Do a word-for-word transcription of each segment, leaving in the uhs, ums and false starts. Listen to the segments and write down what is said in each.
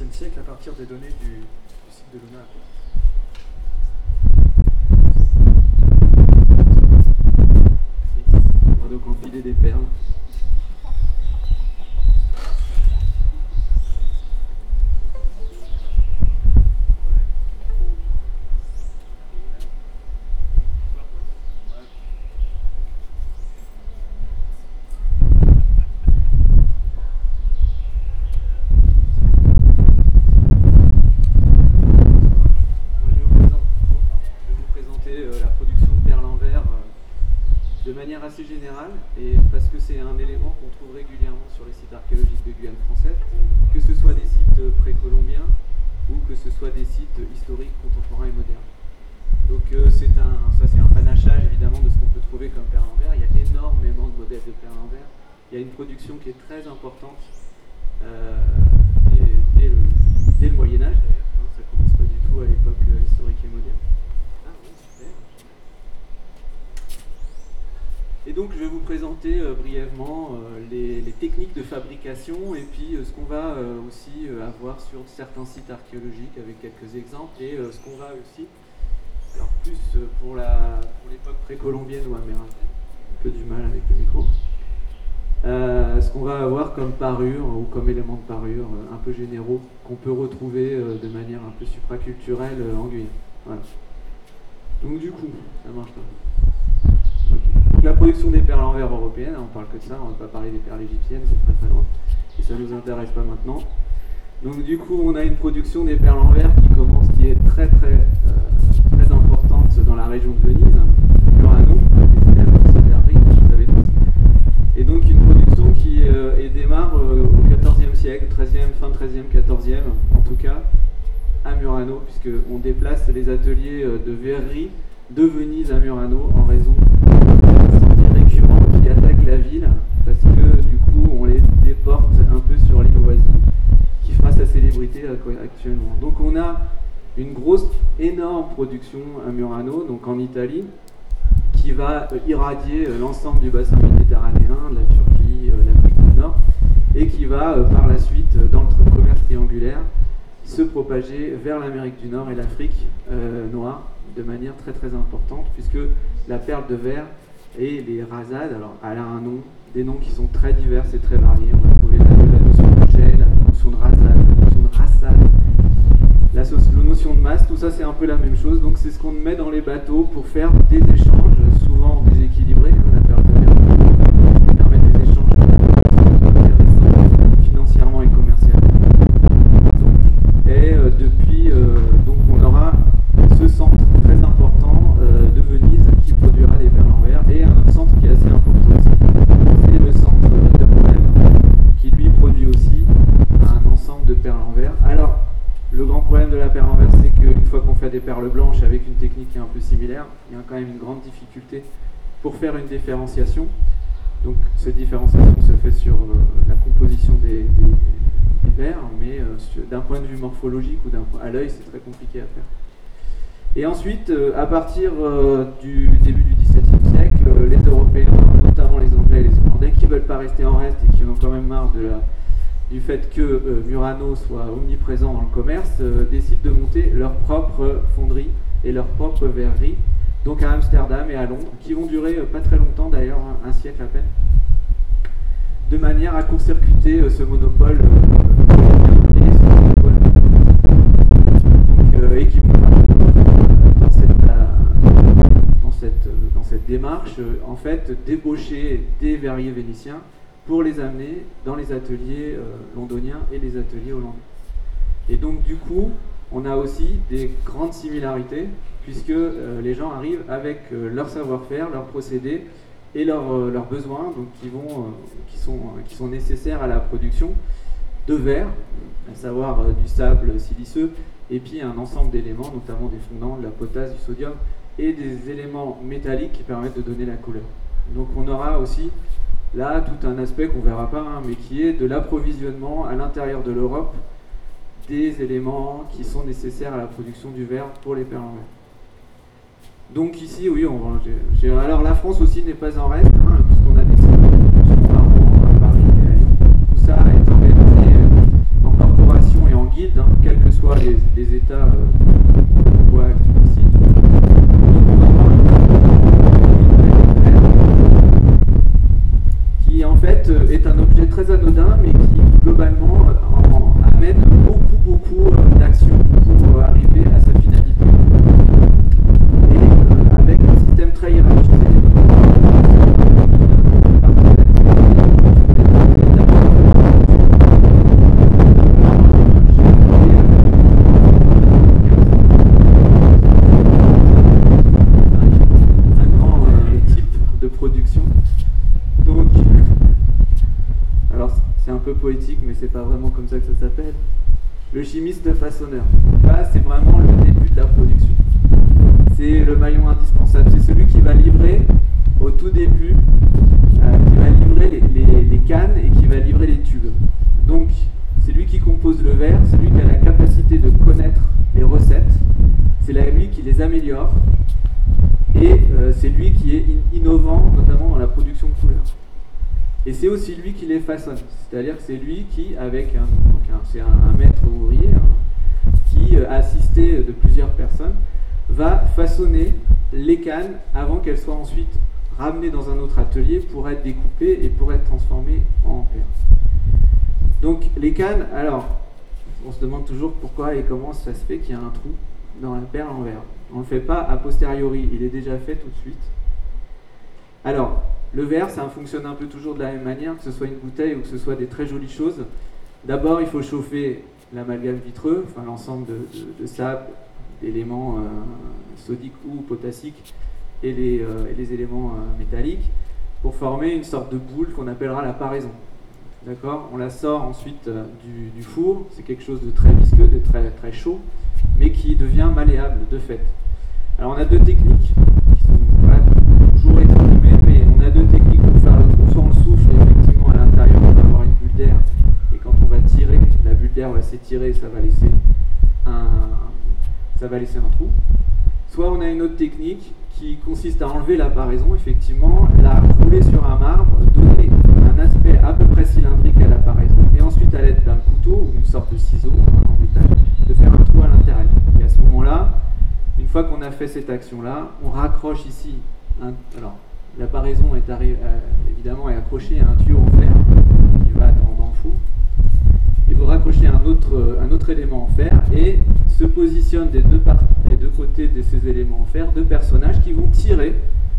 dix-septième siècle à partir des données du, du site de Luna. On va donc enfiler des perles. Assez général, et parce que c'est un élément qu'on trouve régulièrement sur les sites archéologiques de Guyane française, que ce soit des sites précolombiens ou que ce soit des sites historiques, contemporains et modernes. Donc euh, c'est un, ça c'est un panachage évidemment de ce qu'on peut trouver comme perles en verre. Il y a énormément de modèles de perles en verre. Il y a une production qui est très importante euh, dès, dès, le, dès le Moyen-Âge d'ailleurs, hein, ça commence pas du tout à l'époque euh, historique et moderne. Et donc je vais vous présenter euh, brièvement euh, les, les techniques de fabrication et puis euh, ce qu'on va euh, aussi euh, avoir sur certains sites archéologiques avec quelques exemples et euh, ce qu'on va aussi, alors plus euh, pour la pour l'époque précolombienne ou amérindienne, un peu du mal avec le micro, euh, ce qu'on va avoir comme parure ou comme élément de parure euh, un peu généraux qu'on peut retrouver euh, de manière un peu supraculturelle euh, en Guyane. Voilà. Donc du coup, ça marche pas. Donc la production des perles en verre européennes, on parle que de ça, on ne va pas parler des perles égyptiennes, c'est très très loin, et ça ne nous intéresse pas maintenant. Donc du coup, on a une production des perles en verre qui commence, qui est très très euh, très importante dans la région de Venise, Murano, vous savez tous. Et donc une production qui euh, et démarre euh, au quatorzième siècle, treizième, fin treizième, quatorzième, en tout cas, à Murano, puisqu'on déplace les ateliers de verrerie de Venise à Murano en raison d'incendies récurrents qui attaquent la ville parce que du coup on les déporte un peu sur l'île voisine qui fera sa célébrité actuellement. Donc on a une grosse, énorme production à Murano, donc en Italie, qui va irradier l'ensemble du bassin méditerranéen, la Turquie, l'Afrique du Nord, et qui va par la suite, dans le commerce triangulaire, se propager vers l'Amérique du Nord et l'Afrique euh, noire de manière très très importante, puisque la perle de verre et les rasades, alors elle a un nom, des noms qui sont très divers et très variés. On va trouver la, la notion de jet, la notion de rasade, la notion de rassade, la, la notion de masse, tout ça c'est un peu la même chose. Donc c'est ce qu'on met dans les bateaux pour faire des échanges, souvent déséquilibrés. Hein, la perle de verre permet des échanges intéressants financièrement et commercialement. Donc, et euh, depuis, euh, donc on aura ce centre très important euh, de Venise qui produira des perles en verre, et un autre centre qui est assez important aussi, c'est le centre de Bohême qui lui produit aussi un ensemble de perles en verre. Alors le grand problème de la perle en verre, c'est qu'une fois qu'on fait des perles blanches avec une technique qui est un peu similaire, il y a quand même une grande difficulté pour faire une différenciation. Donc cette différenciation se fait sur euh, la composition des, des, des verres, mais euh, d'un point de vue morphologique ou d'un point à l'œil, c'est très compliqué à faire. Et ensuite, euh, à partir euh, du début du dix-septième siècle, euh, les Européens, notamment les Anglais et les Hollandais, qui ne veulent pas rester en reste et qui en ont quand même marre de la, du fait que euh, Murano soit omniprésent dans le commerce, euh, décident de monter leur propre fonderie et leur propre verrerie, donc à Amsterdam et à Londres, qui vont durer euh, pas très longtemps d'ailleurs, un, un siècle à peine, de manière à court-circuiter euh, ce monopole euh, et ce monopole donc, euh, et qui vont dans cette, dans cette, dans cette démarche, en fait, débaucher des verriers vénitiens pour les amener dans les ateliers euh, londoniens et les ateliers hollandais. Et donc, du coup, on a aussi des grandes similarités, puisque euh, les gens arrivent avec euh, leur savoir-faire, leurs procédés et leurs, euh, leurs besoins, donc qui, vont, euh, qui, sont, euh, qui sont nécessaires à la production de verre, à savoir euh, du sable siliceux, et puis un ensemble d'éléments, notamment des fondants, de la potasse, du sodium, et des éléments métalliques qui permettent de donner la couleur. Donc on aura aussi là tout un aspect qu'on ne verra pas, hein, mais qui est de l'approvisionnement à l'intérieur de l'Europe des éléments qui sont nécessaires à la production du verre pour les perles en verre. Donc ici, oui, on, j'ai, j'ai, alors la France aussi n'est pas en reste, hein, puisqu'on a des sites de production par an à Paris et à Lyon. Tout ça est organisé en corporation et en guilde guilde, hein, quels que soient les, les états euh, qu'on voit ici. Donc on va avoir une qui en fait est un objet très anodin, mais qui globalement en, en amène beaucoup beaucoup euh, d'actions pour euh, arriver à sa finalité. Et euh, avec un système très hiérarchisé, poétique, mais c'est pas vraiment comme ça que ça s'appelle. Le chimiste façonneur. Là, c'est vraiment le début de la production. C'est le maillon indispensable. C'est celui qui va livrer au tout début, euh, qui va livrer les, les, les cannes et qui va livrer les tubes. Donc, c'est lui qui compose le verre, c'est lui qui a la capacité de connaître les recettes, c'est lui qui les améliore, et euh, c'est lui qui est in- innovant, notamment dans la production de couleurs. Et c'est aussi lui qui les façonne, c'est-à-dire que c'est lui qui, avec un, donc un, c'est un, un maître ouvrier, hein, qui, euh, assisté de plusieurs personnes, va façonner les cannes avant qu'elles soient ensuite ramenées dans un autre atelier pour être découpées et pour être transformées en perles. Donc les cannes, alors, on se demande toujours pourquoi et comment ça se fait qu'il y a un trou dans la perle en verre. On ne le fait pas a posteriori, il est déjà fait tout de suite. Alors, le verre, ça fonctionne un peu toujours de la même manière, que ce soit une bouteille ou que ce soit des très jolies choses. D'abord, il faut chauffer l'amalgame vitreux, enfin l'ensemble de, de, de sable, d'éléments euh, sodiques ou potassiques et les, euh, et les éléments euh, métalliques, pour former une sorte de boule qu'on appellera la paraison. D'accord ? On la sort ensuite euh, du, du four, c'est quelque chose de très visqueux, de très, très chaud, mais qui devient malléable de fait. Alors on a deux techniques qui sont voilà, toujours exprimées, mais on a deux techniques pour faire le trou. Soit on le souffle et effectivement à l'intérieur on va avoir une bulle d'air, et quand on va tirer, la bulle d'air va s'étirer, ça va laisser un, ça va laisser un trou. Soit on a une autre technique qui consiste à enlever la paraison, effectivement, la rouler sur un marbre, donner un aspect à peu près cylindrique à la paraison, et ensuite à l'aide d'un couteau ou une sorte de ciseau en métal, de faire un trou à l'intérieur. Et à ce moment-là, une fois qu'on a fait cette action-là, on raccroche ici, un, alors la paraison est arri- euh, évidemment est accrochée à un tuyau en fer qui va dans, dans le four, et vous raccrochez un autre, un autre élément en fer, et se positionnent des deux, part- des deux côtés de ces éléments en fer deux personnages qui vont tirer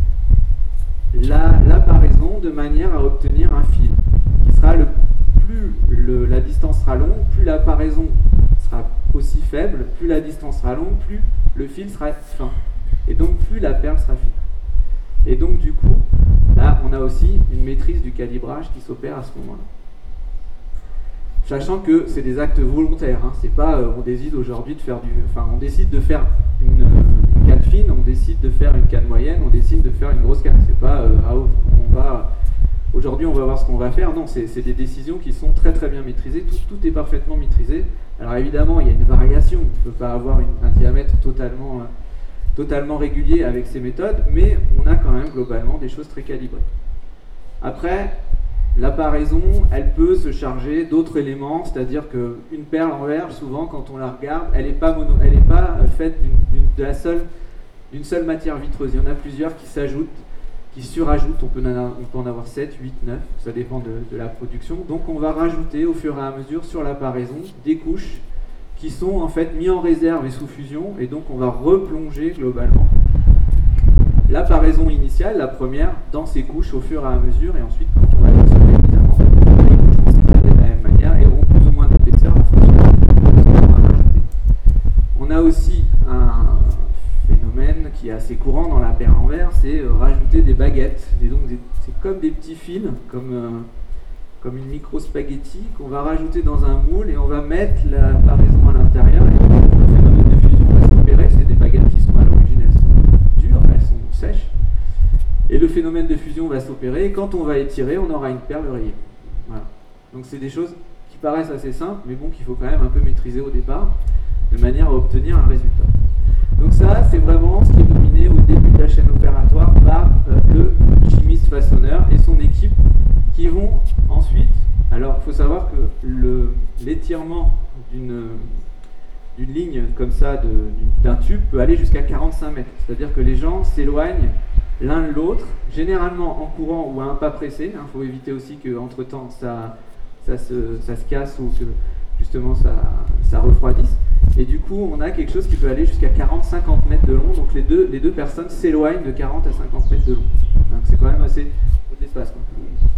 la, la paraison de manière à obtenir un fil qui sera le plus le, la distance sera longue, plus la paraison sera aussi faible, plus la distance sera longue, plus le fil sera fin, et donc plus la perle sera fine. Et donc du coup, là on a aussi une maîtrise du calibrage qui s'opère à ce moment-là. Sachant que c'est des actes volontaires, hein. C'est pas euh, on décide aujourd'hui de faire du, enfin on décide de faire une, une canne fine, on décide de faire une canne moyenne, on décide de faire une grosse canne. C'est pas euh, ah, on va aujourd'hui on va voir ce qu'on va faire. Non, c'est, c'est des décisions qui sont très très bien maîtrisées. Tout, tout est parfaitement maîtrisé. Alors évidemment il y a une variation, on ne peut pas avoir une, un diamètre totalement euh, totalement régulier avec ces méthodes, mais on a quand même globalement des choses très calibrées. Après, la paraison, elle peut se charger d'autres éléments, c'est-à-dire qu'une perle en verre, souvent, quand on la regarde, elle n'est pas, mono, elle est pas faite d'une, d'une, de la seule, d'une seule matière vitreuse. Il y en a plusieurs qui s'ajoutent, qui surajoutent. On peut en avoir, on peut en avoir sept, huit, neuf, ça dépend de, de la production. Donc on va rajouter au fur et à mesure sur la paraison des couches qui sont en fait mis en réserve et sous fusion, et donc on va replonger globalement la paraison initiale, la première, dans ces couches au fur et à mesure, et ensuite quand on va additionner évidemment, les couches vont s'étaler de la même manière et auront plus ou moins d'épaisseur en fonction de ce qu'on va rajouter. On a aussi un phénomène qui est assez courant dans la perle en verre, c'est euh, rajouter des baguettes, et donc des, c'est comme des petits fils, comme, euh, comme une micro-spaghetti qu'on va rajouter dans un moule, et on va mettre la paraison à l'intérieur, et donc le phénomène de fusion va s'opérer. C'est des baguettes qui sont à l'origine, elles sont dures, elles sont sèches, et le phénomène de fusion va s'opérer, et quand on va étirer, on aura une perle rayée. Voilà. Donc c'est des choses qui paraissent assez simples, mais bon, qu'il faut quand même un peu maîtriser au départ, de manière à obtenir un résultat. Donc ça, c'est vraiment ce qui est dominé au début de la chaîne opératoire par euh, le chimiste façonneur et son équipe, qui vont ensuite Alors, il faut savoir que le, l'étirement d'une, d'une ligne comme ça, de, d'un tube, peut aller jusqu'à quarante-cinq mètres. C'est-à-dire que les gens s'éloignent l'un de l'autre, généralement en courant ou à un pas pressé. Il faut éviter aussi qu'entre-temps, ça, ça, se, ça se casse ou que justement ça, ça refroidisse. Et du coup, on a quelque chose qui peut aller jusqu'à quarante à cinquante mètres de long. Donc les deux, les deux personnes s'éloignent de quarante à cinquante mètres de long. Donc c'est quand même assez de l'espace, quoi.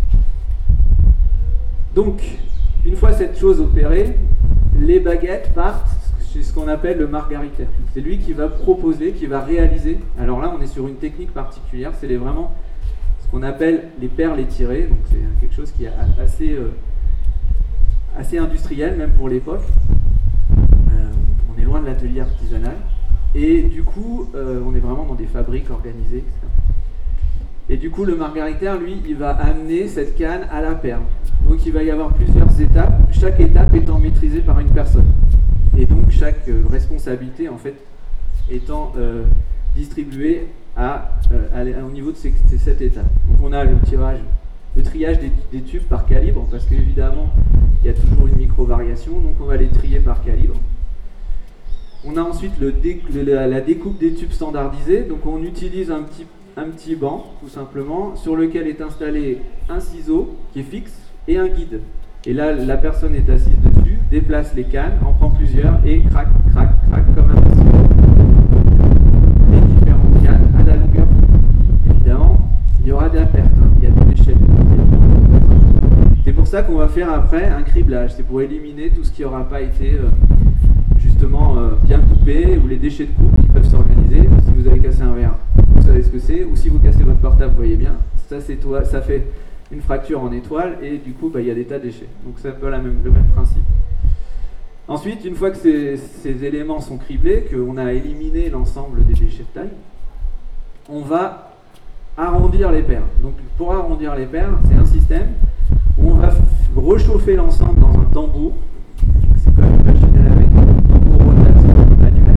Donc, une fois cette chose opérée, les baguettes partent chez ce qu'on appelle le margaritaire. C'est lui qui va proposer, qui va réaliser. Alors là, on est sur une technique particulière. C'est les, vraiment ce qu'on appelle les perles étirées. Donc c'est quelque chose qui est assez, euh, assez industriel, même pour l'époque. Euh, on est loin de l'atelier artisanal. Et du coup, euh, on est vraiment dans des fabriques organisées, et cetera. Et du coup, le margaritaire, lui, il va amener cette canne à la perle. Donc il va y avoir plusieurs étapes, chaque étape étant maîtrisée par une personne. Et donc chaque euh, responsabilité, en fait, étant euh, distribuée à, euh, à, au niveau de ces, ces sept étapes. Donc on a le tirage, le triage des, des tubes par calibre, parce qu'évidemment, il y a toujours une micro-variation, donc on va les trier par calibre. On a ensuite le dé, le, la, la découpe des tubes standardisés, donc on utilise un petit, un petit banc, tout simplement, sur lequel est installé un ciseau qui est fixe et un guide. Et là, la personne est assise dessus, déplace les cannes, en prend plusieurs et crac, crac, crac, comme un ciseau. Les différentes cannes à la longueur. Évidemment, il y aura de la perte, hein. Il y a des déchets. C'est pour ça qu'on va faire après un criblage. C'est pour éliminer tout ce qui n'aura pas été euh, justement euh, bien coupé, ou les déchets de coupe qui peuvent s'organiser. Si vous avez cassé un verre, vous savez ce que c'est, ou si vous cassez votre portable, vous voyez bien, ça, c'est toi, ça fait une fracture en étoile, et du coup, bah, il y a des tas de déchets. Donc c'est un peu la même, le même principe. Ensuite, une fois que ces, ces éléments sont criblés, qu'on a éliminé l'ensemble des déchets de taille, on va arrondir les perles. Donc pour arrondir les perles, c'est un système où on va f- rechauffer l'ensemble dans un tambour. C'est comme une machine à laver, un tambour rotatif manuel.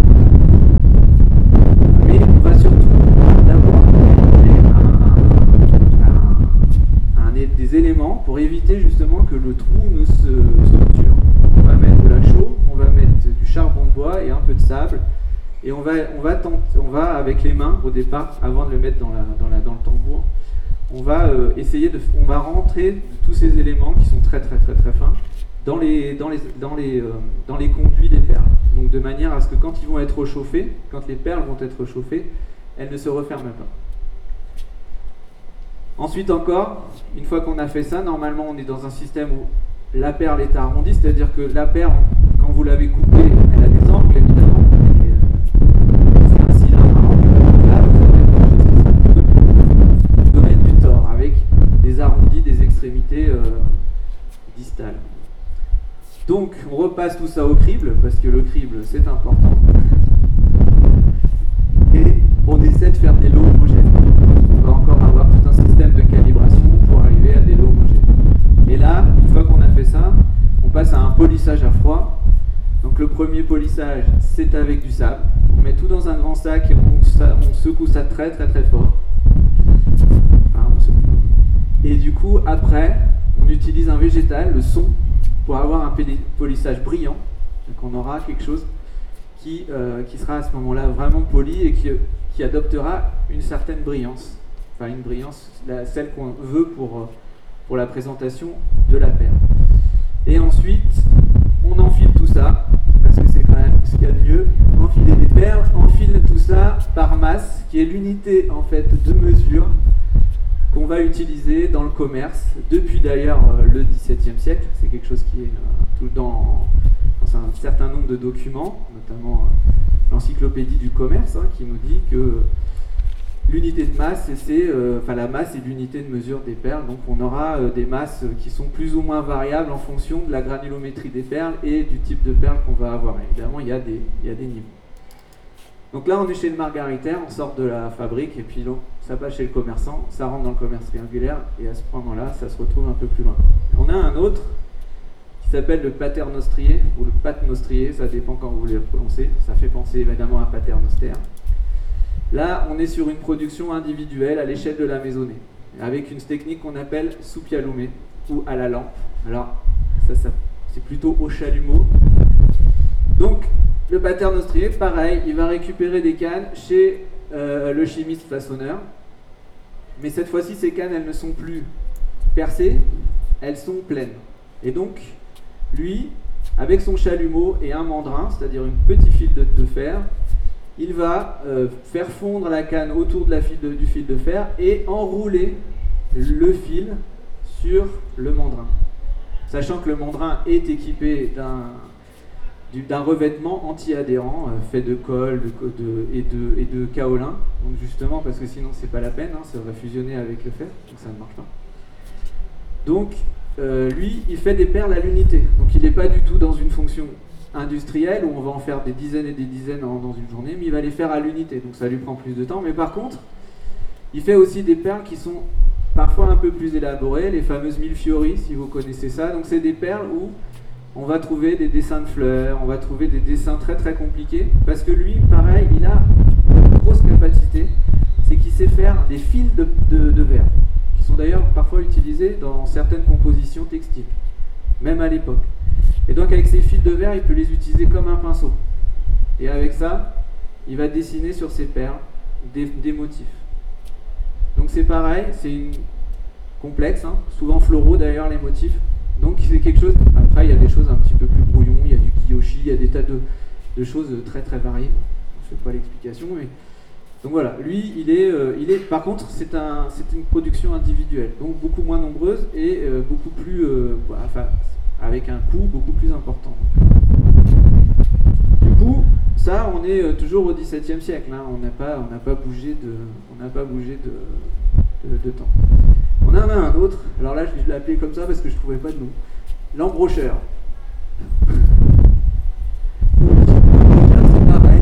Mais on va surtout d'abord des éléments pour éviter justement que le trou ne se structure. On va mettre de la chaux, on va mettre du charbon de bois et un peu de sable, et on va, on va, tenter, on va avec les mains au départ, avant de le mettre dans, la, dans, la, dans le tambour, on va euh, essayer de, on va rentrer tous ces éléments qui sont très très très très fins dans les, dans les, dans les, euh, dans les conduits des perles. Donc de manière à ce que quand ils vont être chauffés, quand les perles vont être chauffées, elles ne se referment pas. Ensuite encore, une fois qu'on a fait ça, normalement on est dans un système où la perle est arrondie, c'est-à-dire que la perle, quand vous l'avez coupée, elle a des angles évidemment, et, euh, c'est un cylindre à angle. Là, vous avez quelque chose qui sera du domaine du tore, avec des arrondis, des extrémités euh, distales. Donc on repasse tout ça au crible, parce que le crible c'est important, et on essaie de faire des lots homogènes. On va encore avoir tout un système de calibration pour arriver à des lots homogènes. Et là, une fois qu'on a fait ça, on passe à un polissage à froid. Donc le premier polissage, c'est avec du sable. On met tout dans un grand sac et on, ça, on secoue ça très très très fort. Enfin, on secoue. Et du coup, après, on utilise un végétal, le son, pour avoir un polissage brillant. Donc on aura quelque chose qui, euh, qui sera à ce moment-là vraiment poli et qui, qui adoptera une certaine brillance. Enfin, une brillance, la, celle qu'on veut pour, pour la présentation de la perle. Et ensuite, on enfile tout ça, parce que c'est quand même ce qu'il y a de mieux. Enfiler des perles, enfile tout ça par masse, qui est l'unité en fait de mesure qu'on va utiliser dans le commerce depuis d'ailleurs le dix-septième siècle. C'est quelque chose qui est euh, tout dans, dans un certain nombre de documents, notamment euh, l'encyclopédie du commerce, hein, qui nous dit que l'unité de masse, c'est, euh, enfin la masse est l'unité de mesure des perles. Donc on aura euh, des masses qui sont plus ou moins variables en fonction de la granulométrie des perles et du type de perles qu'on va avoir. Évidemment, il y a des, il y a des niveaux. Donc là, on est chez le margaritaire, on sort de la fabrique et puis là, ça passe chez le commerçant, ça rentre dans le commerce triangulaire et à ce moment-là, ça se retrouve un peu plus loin. On a un autre qui s'appelle le paternostrier ou le patnostrier, ça dépend quand vous voulez le prononcer. Ça fait penser évidemment à paternoster. Là, on est sur une production individuelle à l'échelle de la maisonnée, avec une technique qu'on appelle soupialoumé. ou à la lampe. Alors, ça, ça c'est plutôt au chalumeau. Donc, le pattern austrier, pareil, il va récupérer des cannes chez euh, le chimiste façonneur. Mais cette fois-ci, ces cannes, elles ne sont plus percées, elles sont pleines. Et donc, lui, avec son chalumeau et un mandrin, c'est-à-dire une petite fil de, de fer, il va euh, faire fondre la canne autour de la file de, du fil de fer et enrouler le fil sur le mandrin. Sachant que le mandrin est équipé d'un, d'un revêtement anti-adhérent euh, fait de colle de, de, et, de, et de kaolin. Donc justement, parce que sinon c'est pas la peine, hein, ça va fusionner avec le fer, donc ça ne marche pas. Donc euh, lui, il fait des perles à l'unité. Donc il n'est pas du tout dans une fonction industrielle où on va en faire des dizaines et des dizaines en, dans une journée, mais il va les faire à l'unité. Donc ça lui prend plus de temps. Mais par contre, il fait aussi des perles qui sont parfois un peu plus élaborées, les fameuses millefiori, si vous connaissez ça. Donc c'est des perles où on va trouver des dessins de fleurs, on va trouver des dessins très très compliqués, parce que lui, pareil, il a une grosse capacité, c'est qu'il sait faire des fils de, de, de verre, qui sont d'ailleurs parfois utilisés dans certaines compositions textiles, même à l'époque. Et donc avec ces fils de verre, il peut les utiliser comme un pinceau. Et avec ça, il va dessiner sur ces perles des, des motifs. Donc c'est pareil, c'est une... complexe, hein, souvent floraux d'ailleurs les motifs. Donc c'est quelque chose, après il y a des choses un petit peu plus brouillon, il y a du kiyoshi, il y a des tas de, de choses très très variées. Je ne fais pas l'explication, mais... Donc voilà, lui il est, euh, il est... par contre c'est un, c'est une production individuelle, donc beaucoup moins nombreuse et euh, beaucoup plus, euh, bah, enfin, avec un coût beaucoup plus important. Du coup, ça on est euh, toujours au dix-septième siècle, hein, on n'a pas, on n'a pas bougé de, on n'a pas bougé de, de, de temps. On en a un autre, alors là je l'ai appelé comme ça parce que je ne trouvais pas de nom. L'embrocheur. C'est pareil,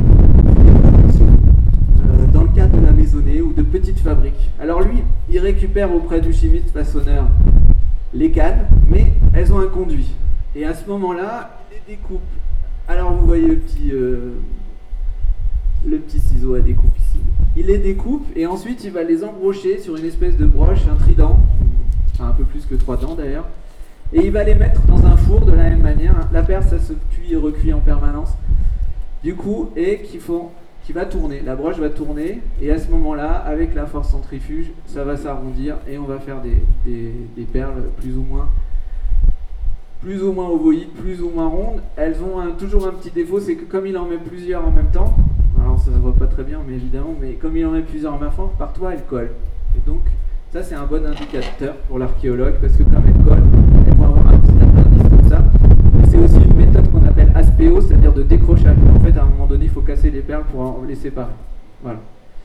euh, dans le cadre de la maisonnée ou de petites fabriques. Alors lui, il récupère auprès du chimiste façonneur les cannes, mais elles ont un conduit. Et à ce moment-là, il les découpe. Alors vous voyez le petit, euh, le petit ciseau à découpe ici. Il les découpe et ensuite il va les embrocher sur une espèce de broche, un trident, enfin un peu plus que trois dents d'ailleurs, et il va les mettre dans un four de la même manière. La perle, ça se cuit et recuit en permanence, du coup, et qui, font, qui va tourner. La broche va tourner et à ce moment-là, avec la force centrifuge, ça va s'arrondir et on va faire des, des, des perles plus ou moins plus ou moins ovoïdes, plus ou moins rondes. Elles ont un, toujours un petit défaut, c'est que comme il en met plusieurs en même temps, alors ça se voit pas très bien, mais évidemment, mais comme il en met plusieurs en même temps, par toi, elles collent. Et donc, ça c'est un bon indicateur pour l'archéologue, parce que comme elles collent, elles vont avoir un petit appendice comme ça. Et c'est aussi une méthode qu'on appelle aspéo, c'est-à-dire de décrochage. En fait, à un moment donné, il faut casser les perles pour en les séparer. Voilà.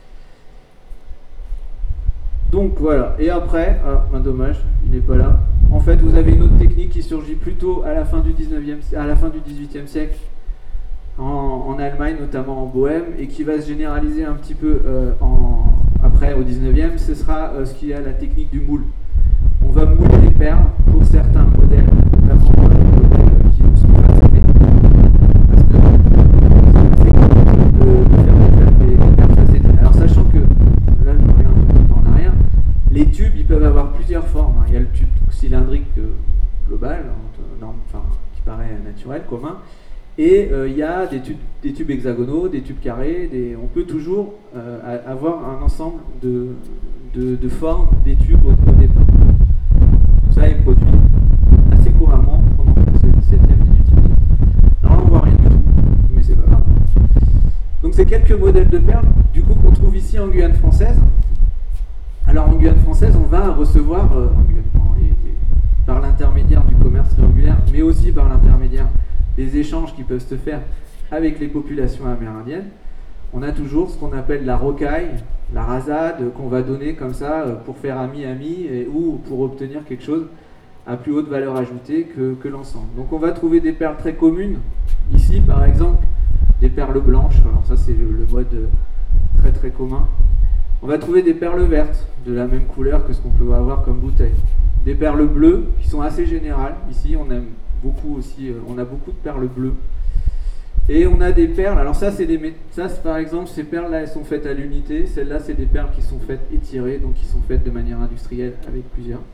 Donc voilà, et après, ah, ben dommage, il n'est pas là. En fait, vous avez une autre technique qui surgit plutôt à la fin du dix-neuvième, à la fin du dix-huitième siècle, en, en Allemagne, notamment en Bohème, et qui va se généraliser un petit peu euh, en, après au dix-neuvième. Ce sera euh, ce qu'il y a la technique du moule. On va mouler les perles pour certains modèles, notamment les modèles qui nous sont façonnés, parce que c'est compliqué de, de faire des, des, des perles facettées. Alors sachant que là, je reviens un petit peu en arrière. Les tubes, ils peuvent avoir plusieurs formes. Il y a le tube cylindrique euh, global, enfin, qui paraît naturel, commun, et euh, il y a des tubes, des tubes hexagonaux, des tubes carrés. Des... On peut toujours euh, avoir un ensemble de, de, de formes des tubes au, au départ. Tout ça est produit assez couramment pendant le dix-septième, dix-huitième siècle. Alors là, on voit rien du tout, mais c'est pas grave. Donc c'est quelques modèles de perles, du coup, qu'on trouve ici en Guyane française. Alors en Guyane française, on va recevoir, euh, en Guyane, et, et, par l'intermédiaire du commerce triangulaire, mais aussi par l'intermédiaire des échanges qui peuvent se faire avec les populations amérindiennes, on a toujours ce qu'on appelle la rocaille, la rasade, qu'on va donner comme ça euh, pour faire ami-ami et, ou pour obtenir quelque chose à plus haute valeur ajoutée que, que l'ensemble. Donc on va trouver des perles très communes, ici par exemple, des perles blanches, alors ça c'est le, le mode très très commun. On va trouver des perles vertes, de la même couleur que ce qu'on peut avoir comme bouteille. Des perles bleues, qui sont assez générales. Ici, on aime beaucoup aussi, on a beaucoup de perles bleues. Et on a des perles, alors ça, c'est des, ça c'est, par exemple, ces perles-là, elles sont faites à l'unité. Celles-là, c'est des perles qui sont faites étirées, donc qui sont faites de manière industrielle avec plusieurs.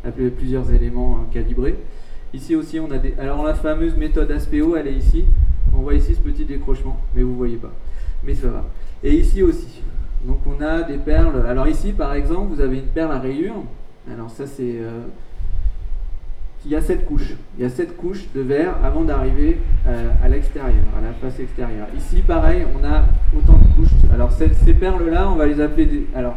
avec plusieurs éléments euh, calibrés. Ici aussi, on a des... Alors la fameuse méthode A S P O, elle est ici. On voit ici ce petit décrochement, mais vous ne voyez pas. Mais ça va. Et ici aussi. Donc on a des perles. Alors ici, par exemple, vous avez une perle à rayures. Alors ça, c'est... Euh... Il y a sept couches. Il y a sept couches de verre avant d'arriver euh, à l'extérieur, à la face extérieure. Ici, pareil, on a autant de couches. Alors ces, ces perles-là, on va les appeler des... Alors,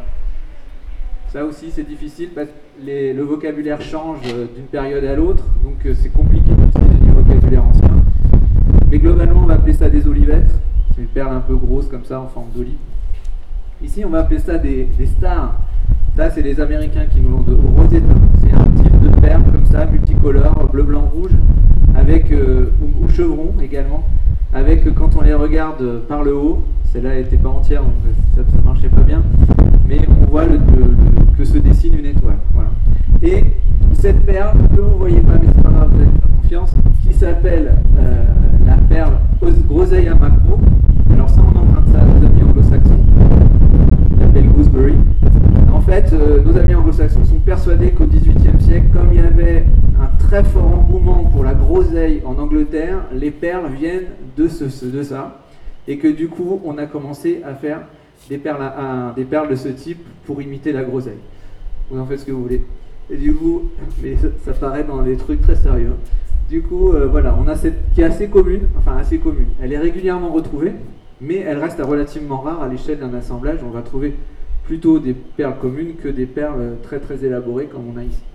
ça aussi, c'est difficile parce que les, le vocabulaire change euh, d'une période à l'autre. Donc euh, c'est compliqué d'utiliser du vocabulaire ancien. Mais globalement, on va appeler ça des olivettes. C'est une perle un peu grosse comme ça, en forme d'olive. Ici, on va appeler ça des, des stars. Ça, c'est les Américains qui nous l'ont donné. Rosetta, c'est un type de perle comme ça, multicolore, bleu, blanc, rouge, avec euh, ou, ou chevron également, avec quand on les regarde par le haut, celle-là n'était pas entière, donc ça ne marchait pas bien, mais on voit le, le, le, que se dessine une étoile. Voilà. Et cette perle, que vous ne voyez pas, mais c'est pas grave, vous avez confiance, qui s'appelle euh, la perle Groseille macro. Alors ça, on emprunte ça à nos amis anglo-saxons, qui s'appelle gooseberry. En fait, euh, nos amis anglo-saxons sont persuadés qu'au dix-huitième siècle, comme il y avait un très fort engouement pour la groseille en Angleterre, les perles viennent de, ce, de ça, et que du coup, on a commencé à faire des perles, à, à, des perles de ce type pour imiter la groseille. Vous en faites ce que vous voulez. Et du coup, mais ça, ça paraît dans des trucs très sérieux. Du coup, euh, voilà, on a cette qui est assez commune, enfin assez commune. Elle est régulièrement retrouvée, mais elle reste relativement rare à l'échelle d'un assemblage. On va trouver plutôt des perles communes que des perles très très élaborées comme on a ici.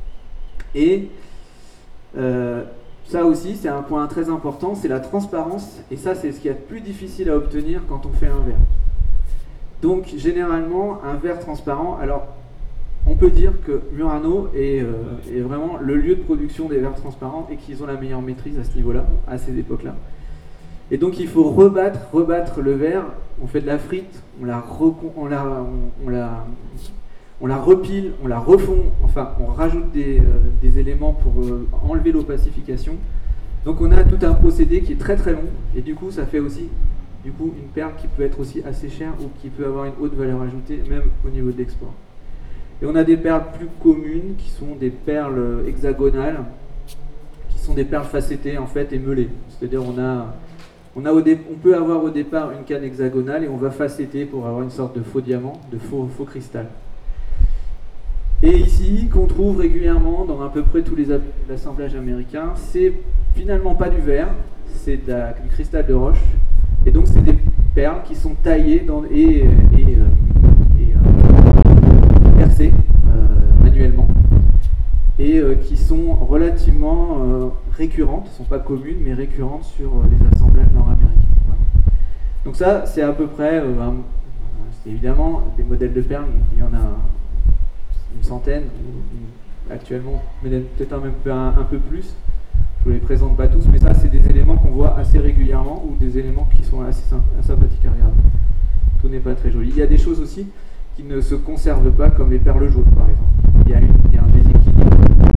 Et euh, ça aussi, c'est un point très important, c'est la transparence. Et ça, c'est ce qu'il y a de plus difficile à obtenir quand on fait un verre. Donc, généralement, un verre transparent, alors, on peut dire que Murano est, euh, est vraiment le lieu de production des verres transparents et qu'ils ont la meilleure maîtrise à ce niveau-là, à ces époques-là. Et donc il faut rebattre, rebattre le verre, on fait de la frite, on la, recon, on la, on, on la, on la repile, on la refond, enfin on rajoute des, euh, des éléments pour euh, enlever l'opacification. Donc on a tout un procédé qui est très très long, et du coup ça fait aussi du coup, une perle qui peut être aussi assez chère ou qui peut avoir une haute valeur ajoutée, même au niveau de l'export. Et on a des perles plus communes qui sont des perles hexagonales, qui sont des perles facettées en fait et meulées. C'est-à-dire on a... On, a au dé... on peut avoir au départ une canne hexagonale et on va facetter pour avoir une sorte de faux diamant, de faux, faux cristal. Et ici, qu'on trouve régulièrement dans à peu près tous les assemblages américains, c'est finalement pas du verre, c'est de la... du cristal de roche. Et donc c'est des perles qui sont taillées dans... et, et, et, et euh, percées euh, manuellement. Et euh, qui sont relativement euh, récurrentes, ne sont pas communes, mais récurrentes sur euh, les assemblages nord-américains. Voilà. Donc ça, c'est à peu près, euh, un, c'est évidemment des modèles de perles, il y en a une centaine, une, actuellement, peut-être un, même un, un peu plus. Je ne vous les présente pas tous, mais ça, c'est des éléments qu'on voit assez régulièrement, ou des éléments qui sont assez sympathiques à regarder. Tout n'est pas très joli. Il y a des choses aussi qui ne se conservent pas, comme les perles jaunes, par exemple. Il y a, une, il y a un déséquilibre.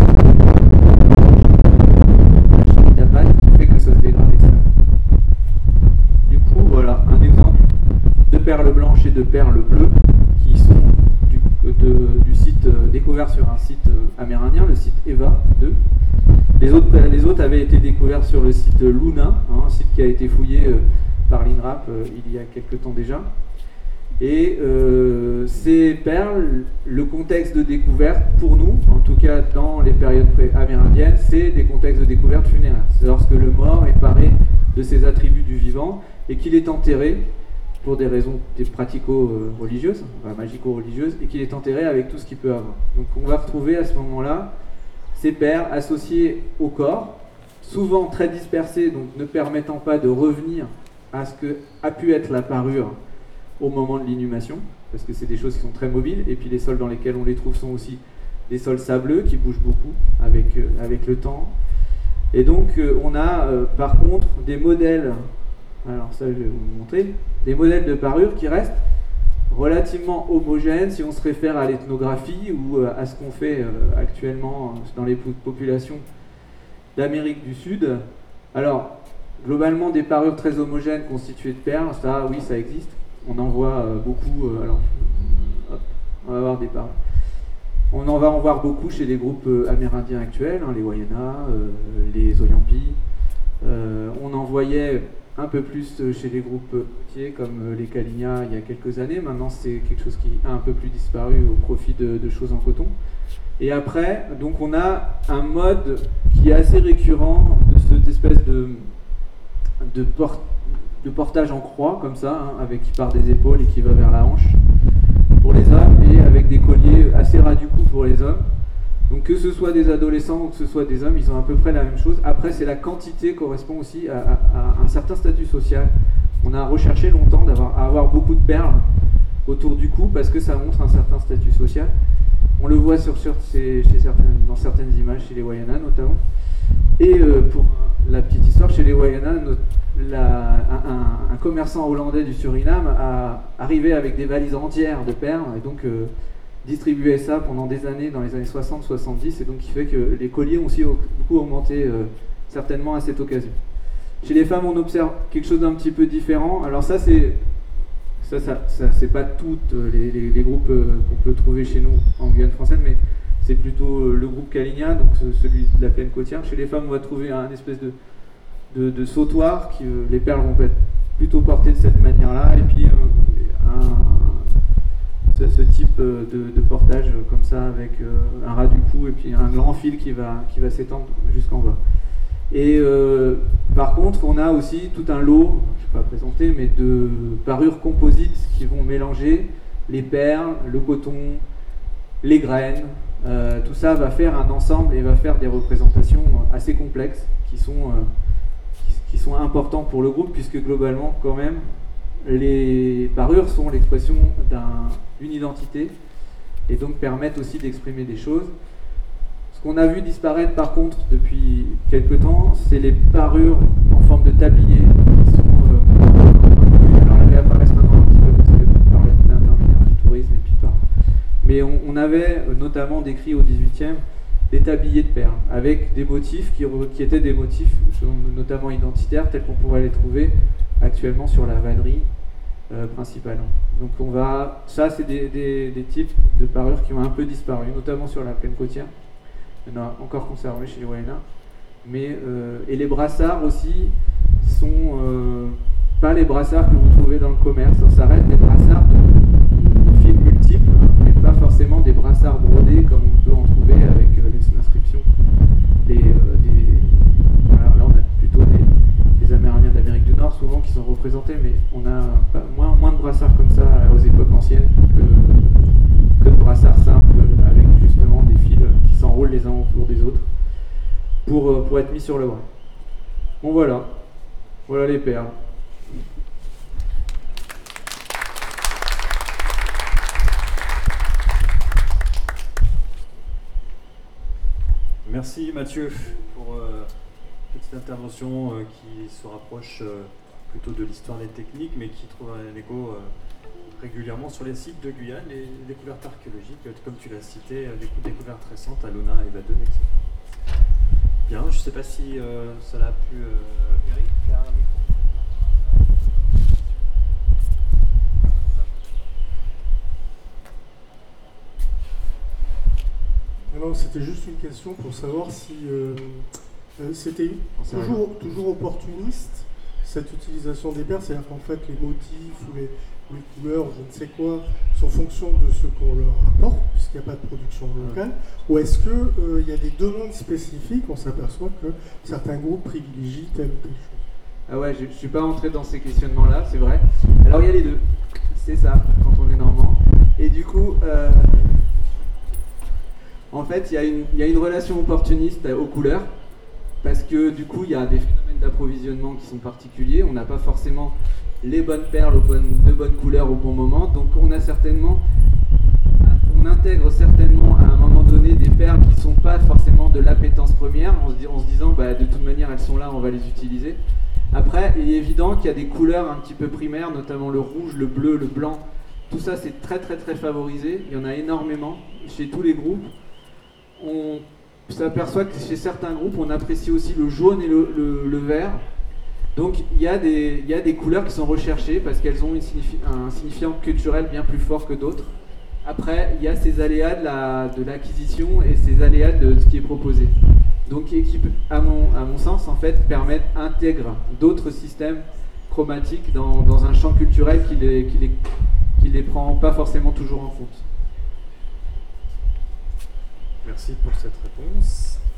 La pâte qui fait que ça se dégrade extrêmement. Du coup, voilà, un exemple de perles blanches et de perles bleues qui sont du, de, du site euh, découvert sur un site euh, amérindien, le site Eva deux. Les autres, les autres avaient été découverts sur le site Luna, hein, un site qui a été fouillé euh, par l'INRAP euh, il y a quelques temps déjà. Et euh, ces perles, le contexte de découverte, pour nous, en tout cas dans les périodes amérindiennes, c'est des contextes de découverte funéraire. C'est lorsque le mort est paré de ses attributs du vivant et qu'il est enterré pour des raisons pratico-religieuses, enfin, magico-religieuses, et qu'il est enterré avec tout ce qu'il peut avoir. Donc on va retrouver à ce moment-là ces perles associées au corps, souvent très dispersées, donc ne permettant pas de revenir à ce que a pu être la parure au moment de l'inhumation, parce que c'est des choses qui sont très mobiles, et puis les sols dans lesquels on les trouve sont aussi des sols sableux qui bougent beaucoup avec, euh, avec le temps. Et donc euh, on a euh, par contre des modèles, alors ça je vais vous montrer, des modèles de parure qui restent relativement homogènes si on se réfère à l'ethnographie ou euh, à ce qu'on fait euh, actuellement dans les populations d'Amérique du Sud. Alors globalement des parures très homogènes constituées de perles, ça oui ça existe. On en voit euh, beaucoup, euh, alors hop, on va voir des parures. On en va en voir beaucoup chez les groupes euh, amérindiens actuels, hein, les Wayana, euh, les Oyampi. Euh, on en voyait un peu plus chez les groupes côtiers comme euh, les Kalinia il y a quelques années. Maintenant, c'est quelque chose qui a un peu plus disparu au profit de, de choses en coton. Et après, donc on a un mode qui est assez récurrent de cette espèce de, de, port, de portage en croix, comme ça, hein, avec qui part des épaules et qui va vers la hanche pour les hommes, et avec des colliers assez ras du cou pour les hommes. Donc que ce soit des adolescents ou que ce soit des hommes, ils ont à peu près la même chose. Après, c'est la quantité correspond aussi à, à, à un certain statut social. On a recherché longtemps d'avoir, à avoir beaucoup de perles autour du cou parce que ça montre un certain statut social. On le voit sur, sur, chez, chez certaines, dans certaines images, chez les Wayana notamment. Et euh, pour la petite histoire, chez les Wayana, la, un, un commerçant hollandais du Suriname a arrivé avec des valises entières de perles et donc euh, distribuait ça pendant des années, dans les années soixante soixante-dix, et donc qui fait que les colliers ont aussi beaucoup augmenté euh, certainement à cette occasion. Chez les femmes, on observe quelque chose d'un petit peu différent. Alors ça, c'est ça, ça, ça c'est pas tous les, les, les groupes euh, qu'on peut trouver chez nous en Guyane française, mais c'est plutôt euh, le groupe Kalinia, donc celui de la plaine côtière. Chez les femmes, on va trouver un espèce de, de, de sautoir, qui, euh, les perles vont être plutôt portées de cette manière-là, et puis euh, un, ce, ce type de, de portage euh, comme ça, avec euh, un ras du cou, et puis un grand fil qui va, qui va s'étendre jusqu'en bas. Et euh, par contre, on a aussi tout un lot, je ne vais pas présenter, mais de parures composites qui vont mélanger les perles, le coton, les graines. Euh, tout ça va faire un ensemble et va faire des représentations assez complexes qui sont, euh, qui, qui sont importants pour le groupe, puisque globalement, quand même, les parures sont l'expression d'un, d'une identité et donc permettent aussi d'exprimer des choses. Ce qu'on a vu disparaître par contre depuis quelques temps, c'est les parures en forme de tablier qui sont euh, alors elles réapparaissent maintenant un petit peu parce que par l'intermédiaire du tourisme et puis par. Mais on, on avait notamment décrit au dix-huitième des tabliers de perles avec des motifs qui, qui étaient des motifs notamment identitaires tels qu'on pourrait les trouver actuellement sur la vannerie euh, principale. Donc on va, ça c'est des, des, des types de parures qui ont un peu disparu, notamment sur la plaine côtière. Il y en a encore conservé chez les Wayana. Mais, euh, et les brassards aussi sont euh, pas les brassards que vous trouvez dans le commerce. Ça reste des brassards de, de fils multiples, mais pas forcément des brassards brodés comme on peut en trouver avec euh, les inscriptions. Les, euh, des, voilà, là on a plutôt des, des Amérindiens d'Amérique du Nord souvent qui sont représentés, mais on a bah, moins, moins de brassards comme ça aux époques anciennes que, que de brassards simples avec justement des fils qui s'enroulent les uns autour des autres pour, pour être mis sur le bras. Bon voilà, voilà les perles. Merci Mathieu pour euh, petite intervention euh, qui se rapproche euh, plutôt de l'histoire des techniques mais qui trouve un écho euh, régulièrement sur les sites de Guyane, les découvertes archéologiques, comme tu l'as cité, des découvertes récentes à Lona et Baden, et cetera. Bien, je ne sais pas si euh, cela a pu... Euh, Eric, faire un micro. Non, c'était juste une question pour savoir si euh, euh, c'était toujours, toujours opportuniste, cette utilisation des perles, c'est-à-dire qu'en fait les motifs ou les, les couleurs, je ne sais quoi, sont en fonction de ce qu'on leur apporte, puisqu'il n'y a pas de production locale, ou est-ce qu'il euh, y a des demandes spécifiques, on s'aperçoit que certains groupes privilégient telle ou telle chose. Ah ouais, je ne suis pas entré dans ces questionnements-là, c'est vrai. Alors il y a les deux, c'est ça, quand on est normand. Et du coup, euh, en fait, il y a une, il y a une relation opportuniste aux couleurs, parce que du coup, il y a des phénomènes d'approvisionnement qui sont particuliers. On n'a pas forcément les bonnes perles aux bonnes, de bonnes couleurs au bon moment, donc on a certainement, on intègre certainement à un moment donné des perles qui ne sont pas forcément de l'appétence première, en se, en se disant bah, de toute manière elles sont là, on va les utiliser. Après, il est évident qu'il y a des couleurs un petit peu primaires, notamment le rouge, le bleu, le blanc. Tout ça, c'est très très très favorisé. Il y en a énormément chez tous les groupes. On s'aperçoit que chez certains groupes, on apprécie aussi le jaune et le, le, le vert. Donc il y, a des, il y a des couleurs qui sont recherchées parce qu'elles ont une signifi- un signifiant culturel bien plus fort que d'autres. Après, il y a ces aléas de, la, de l'acquisition et ces aléas de ce qui est proposé. Donc, qui, à mon, à mon sens, en fait, permettent, intègrent d'autres systèmes chromatiques dans, dans un champ culturel qui les, qui les, qui les prend pas forcément toujours en compte. Merci pour cette réponse.